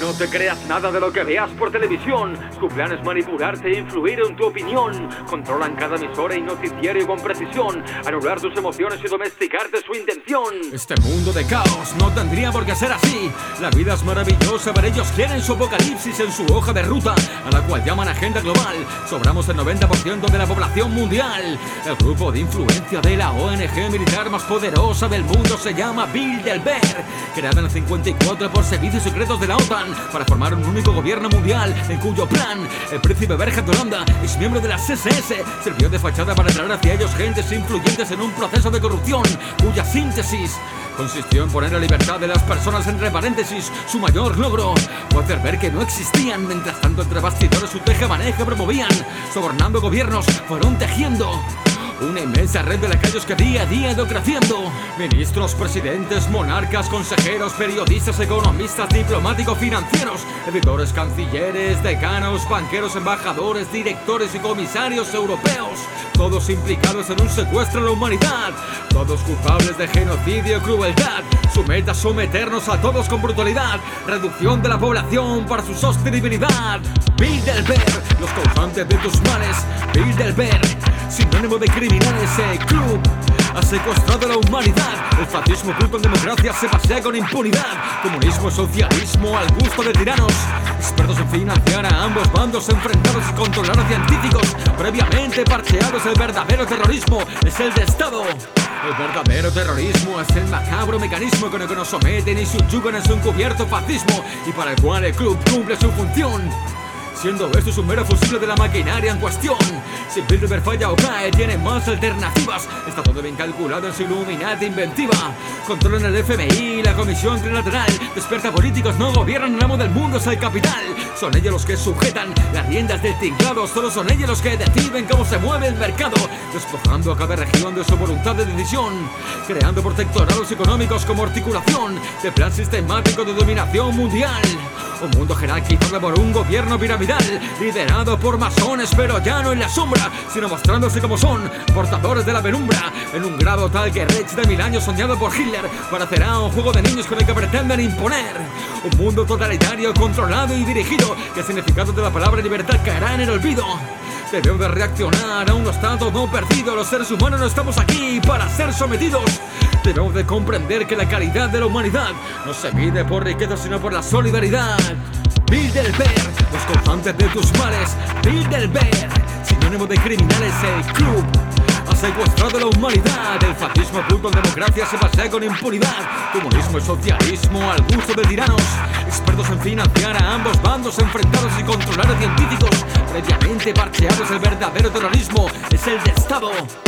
No te creas nada de lo que veas por televisión. Su plan es manipularte e influir en tu opinión. Controlan cada emisora y noticiario con precisión, anular tus emociones y domesticarte su intención. Este mundo de caos no tendría por qué ser así. La vida es maravillosa, pero ellos quieren su apocalipsis en su hoja de ruta, a la cual llaman agenda global. Sobramos el 90% de la población mundial. El grupo de influencia de la ONG militar más poderosa del mundo se llama Bilderberg, creada en el 54 por servicios secretos de la OTAN para formar un único gobierno mundial, en cuyo plan el príncipe Berger de Holanda, ex miembro de las SS, sirvió de fachada para atraer hacia ellos gentes influyentes en un proceso de corrupción cuya síntesis consistió en poner la libertad de las personas entre paréntesis. Su mayor logro fue hacer ver que no existían. Mientras tanto, entre bastidores su teje-maneje promovían, sobornando gobiernos, fueron tejiendo una inmensa red de lacayos que día a día ha ido creciendo. Ministros, presidentes, monarcas, consejeros, periodistas, economistas, diplomáticos, financieros, editores, cancilleres, decanos, banqueros, embajadores, directores y comisarios europeos, todos implicados en un secuestro a la humanidad, todos culpables de genocidio y crueldad. Su meta es someternos a todos con brutalidad, reducción de la población para su sostenibilidad. Bilderberg, los causantes de tus males. Bilderberg, sinónimo de criminales. El club ha secuestrado a la humanidad. El fascismo oculto en democracia se pasea con impunidad. Comunismo y socialismo al gusto de tiranos, expertos en financiar a ambos bandos enfrentados y controlar a científicos previamente parcheados. El verdadero terrorismo es el de Estado. El verdadero terrorismo es el macabro mecanismo con el que nos someten y subyugan en su encubierto fascismo, y para el cual el club cumple su función, siendo esto un mero fusible de la maquinaria en cuestión. Si Bilderberg falla o cae, tiene más alternativas. Está todo bien calculado en su Illuminati inventiva. Controlan el FMI, la Comisión Trilateral. Despierta políticos, no gobiernan el amo del mundo, es el capital. Son ellos los que sujetan las riendas del tinglado. Solo son ellos los que deciden cómo se mueve el mercado, despojando a cada región de su voluntad de decisión, creando protectorados económicos como articulación de plan sistemático de dominación mundial. Un mundo jerarquizado por un gobierno piramidal, liderado por masones, pero ya no en la sombra, sino mostrándose como son, portadores de la penumbra, en un grado tal que Reich de 1000 años soñado por Hitler parecerá un juego de niños con el que pretenden imponer un mundo totalitario, controlado y dirigido, que el significado de la palabra libertad caerá en el olvido. Debemos de reaccionar a un estado no perdido. Los seres humanos no estamos aquí para ser sometidos. Debemos de comprender que la calidad de la humanidad no se mide por riqueza, sino por la solidaridad. Bilderberg, los causantes de tus males. Bilderberg, sinónimo de criminales. El club ha secuestrado a la humanidad. El fascismo oculto en democracia se pasea con impunidad. Comunismo y socialismo al gusto de tiranos, expertos en financiar a ambos bandos enfrentados y controlar a científicos previamente parcheados. El verdadero terrorismo es el de Estado.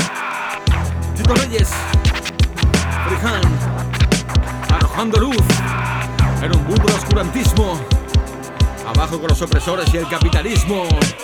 Tito Reyes, Rihan, arrojando luz en un mundo de oscurantismo. Abajo con los opresores y el capitalismo.